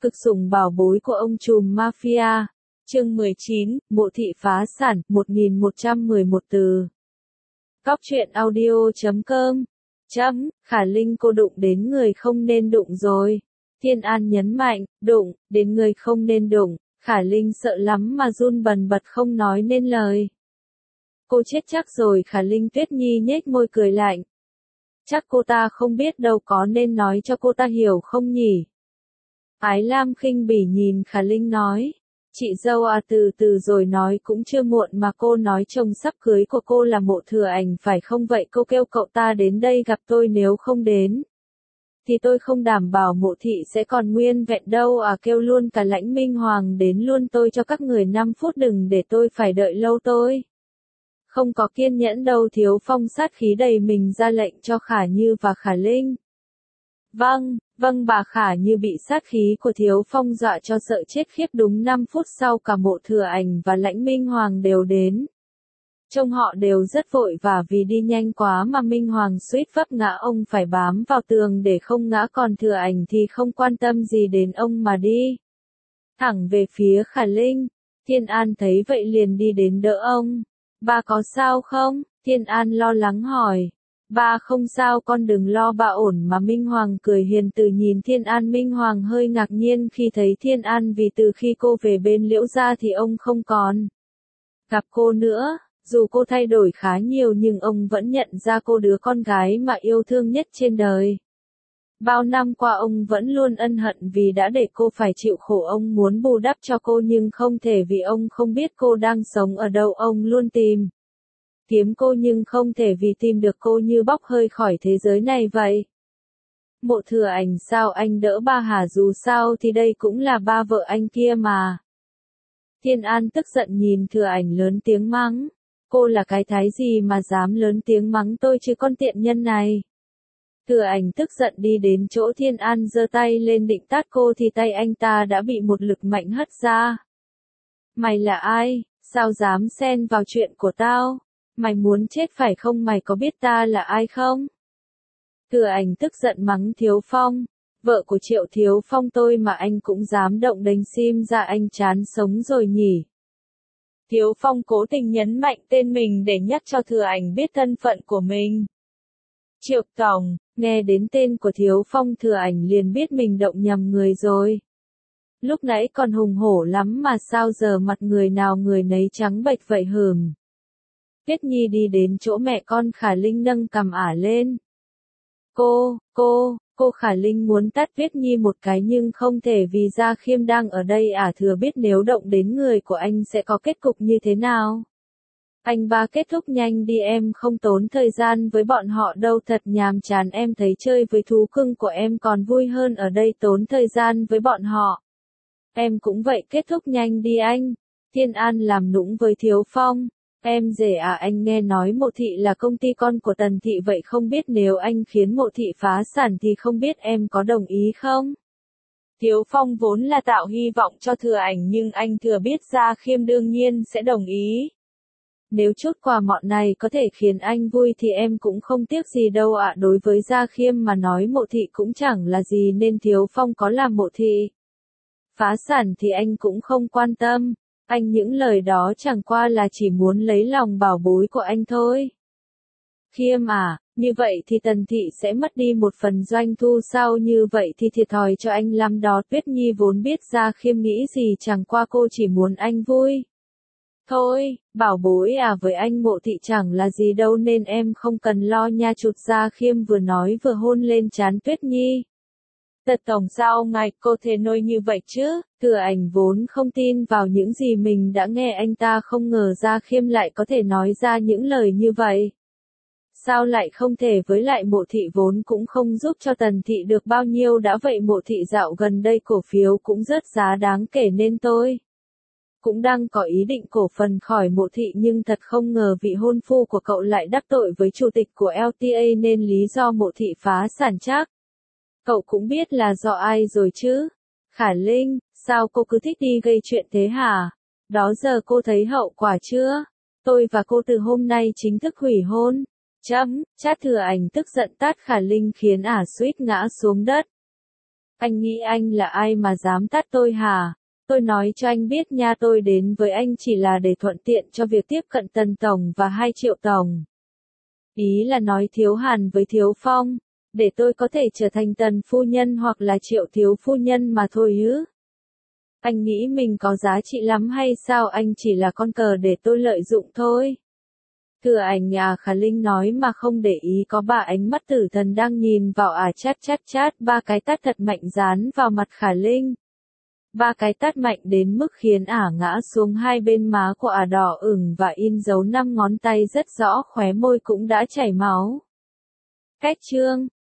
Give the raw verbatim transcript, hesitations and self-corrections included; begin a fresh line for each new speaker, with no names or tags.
Cực sủng bảo bối của ông trùm mafia. Chương mười chín, Mộ thị phá sản, một nghìn một trăm mười một từ. Cóc truyện audio chấm com. Chấm, Khả Linh cô đụng đến người không nên đụng rồi. Thiên An nhấn mạnh, đụng, đến người không nên đụng, Khả Linh sợ lắm mà run bần bật không nói nên lời. Cô chết chắc rồi, Khả Linh Tuyết Nhi nhếch môi cười lạnh. Chắc cô ta không biết đâu, có nên nói cho cô ta hiểu không nhỉ? Ái Lam khinh bỉ nhìn Khả Linh nói. Chị dâu à, từ từ rồi nói cũng chưa muộn mà. Cô nói chồng sắp cưới của cô là Mộ Thừa Ảnh phải không? Vậy cô kêu cậu ta đến đây gặp tôi, nếu không đến thì tôi không đảm bảo Mộ thị sẽ còn nguyên vẹn đâu à. Kêu luôn cả Lãnh Minh Hoàng đến luôn, tôi cho các người năm phút, đừng để tôi phải đợi lâu, tôi không có kiên nhẫn đâu. Thiếu Phong sát khí đầy mình ra lệnh cho Khả Như và Khả Linh. Vâng, vâng bà. Khả Như bị sát khí của Thiếu Phong dọa cho sợ chết khiếp. Đúng năm phút sau cả Mộ Thừa Ảnh và Lãnh Minh Hoàng đều đến. Trông họ đều rất vội và vì đi nhanh quá mà Minh Hoàng suýt vấp ngã, ông phải bám vào tường để không ngã, còn Thừa Ảnh thì không quan tâm gì đến ông mà đi thẳng về phía Khả Linh. Thiên An thấy vậy liền đi đến đỡ ông. Ba có sao không? Thiên An lo lắng hỏi. Ba không sao, con đừng lo, ba ổn mà. Minh Hoàng cười hiền từ nhìn Thiên An. Minh Hoàng hơi ngạc nhiên khi thấy Thiên An, vì từ khi cô về bên Liễu gia thì ông không còn gặp cô nữa. Dù cô thay đổi khá nhiều nhưng ông vẫn nhận ra cô đứa con gái mà yêu thương nhất trên đời. Bao năm qua ông vẫn luôn ân hận vì đã để cô phải chịu khổ. Ông muốn bù đắp cho cô nhưng không thể, vì ông không biết cô đang sống ở đâu. Ông luôn tìm kiếm cô nhưng không thể, vì tìm được cô như bốc hơi khỏi thế giới này vậy. Mộ Thừa Ảnh, sao anh đỡ ba hả? Dù sao thì đây cũng là ba vợ anh kia mà. Thiên An tức giận nhìn Thừa Ảnh lớn tiếng mắng. Cô là cái thái gì mà dám lớn tiếng mắng tôi chứ, con tiện nhân này. Thừa Ảnh tức giận đi đến chỗ Thiên An, giơ tay lên định tát cô thì tay anh ta đã bị một lực mạnh hất ra. Mày là ai? Sao dám xen vào chuyện của tao? Mày muốn chết phải không? Mày có biết ta là ai không? Thừa Ảnh tức giận mắng Thiếu Phong. Vợ của Triệu Thiếu Phong tôi mà anh cũng dám động đến sim ra, anh chán sống rồi nhỉ? Thiếu Phong cố tình nhấn mạnh tên mình để nhắc cho Thừa Ảnh biết thân phận của mình. Triệu Tổng, nghe đến tên của Thiếu Phong, Thừa Ảnh liền biết mình động nhầm người rồi. Lúc nãy còn hùng hổ lắm mà sao giờ mặt người nào người nấy trắng bệch vậy hừm. Tuyết Nhi đi đến chỗ mẹ con Khả Linh, nâng cằm ả lên. Cô, cô, cô Khả Linh muốn tát Tuyết Nhi một cái nhưng không thể vì Gia Khiêm đang ở đây. Ả thừa biết nếu động đến người của anh sẽ có kết cục như thế nào. Anh ba kết thúc nhanh đi, em không tốn thời gian với bọn họ đâu, thật nhàm chán. Em thấy chơi với thú cưng của em còn vui hơn ở đây tốn thời gian với bọn họ. Em cũng vậy, kết thúc nhanh đi anh. Thiên An làm nũng với Thiếu Phong. Em rể à, anh nghe nói Mộ thị là công ty con của Tần thị, vậy không biết nếu anh khiến Mộ thị phá sản thì không biết em có đồng ý không? Thiếu Phong vốn là tạo hy vọng cho Thừa Ảnh nhưng anh thừa biết Gia Khiêm đương nhiên sẽ đồng ý. Nếu chút quà mọn này có thể khiến anh vui thì em cũng không tiếc gì đâu ạ. Đối với Gia Khiêm mà nói Mộ thị cũng chẳng là gì, nên Thiếu Phong có làm Mộ thị phá sản thì anh cũng không quan tâm. Anh những lời đó chẳng qua là chỉ muốn lấy lòng bảo bối của anh thôi. Khiêm à, như vậy thì Tần thị sẽ mất đi một phần doanh thu sao? Như vậy thì thiệt thòi cho anh lắm đó. Tuyết Nhi vốn biết Gia Khiêm nghĩ gì, chẳng qua cô chỉ muốn anh vui thôi. Bảo bối à, với anh Mộ thị chẳng là gì đâu nên em không cần lo nha. Chụt. Gia Khiêm vừa nói vừa hôn lên trán Tuyết Nhi. Tật tổng, sao ngài cô thế nôi như vậy chứ? Thừa Ảnh vốn không tin vào những gì mình đã nghe, anh ta không ngờ Gia Khiêm lại có thể nói ra những lời như vậy. Sao lại không thể? Với lại Mộ thị vốn cũng không giúp cho Tần thị được bao nhiêu đã vậy. Mộ thị dạo gần đây cổ phiếu cũng rớt giá đáng kể nên tôi cũng đang có ý định cổ phần khỏi Mộ thị, nhưng thật không ngờ vị hôn phu của cậu lại đắc tội với chủ tịch của lờ tê a nên lý do Mộ thị phá sản chắc cậu cũng biết là do ai rồi chứ. Khả Linh, sao cô cứ thích đi gây chuyện thế hả? Đó giờ cô thấy hậu quả chưa? Tôi và cô từ hôm nay chính thức hủy hôn. Chấm, chát. Thừa Ảnh tức giận tát Khả Linh khiến ả suýt ngã xuống đất. Anh nghĩ anh là ai mà dám tát tôi hả? Tôi nói cho anh biết nha, tôi đến với anh chỉ là để thuận tiện cho việc tiếp cận Tần Tổng và hai Triệu Tổng. Ý là nói Thiếu Hàn với Thiếu Phong, để tôi có thể trở thành Tần Phu Nhân hoặc là Triệu Thiếu Phu Nhân mà thôi ư. Anh nghĩ mình có giá trị lắm hay sao? Anh chỉ là con cờ để tôi lợi dụng thôi. Cửa ảnh à, Khả Linh nói mà không để ý có ba ánh mắt tử thần đang nhìn vào à, chát chát chát, ba cái tát thật mạnh dán vào mặt Khả Linh. Ba cái tát mạnh đến mức khiến ả ngã xuống, hai bên má của ả đỏ ửng và in dấu năm ngón tay rất rõ, khóe môi cũng đã chảy máu. Cách chương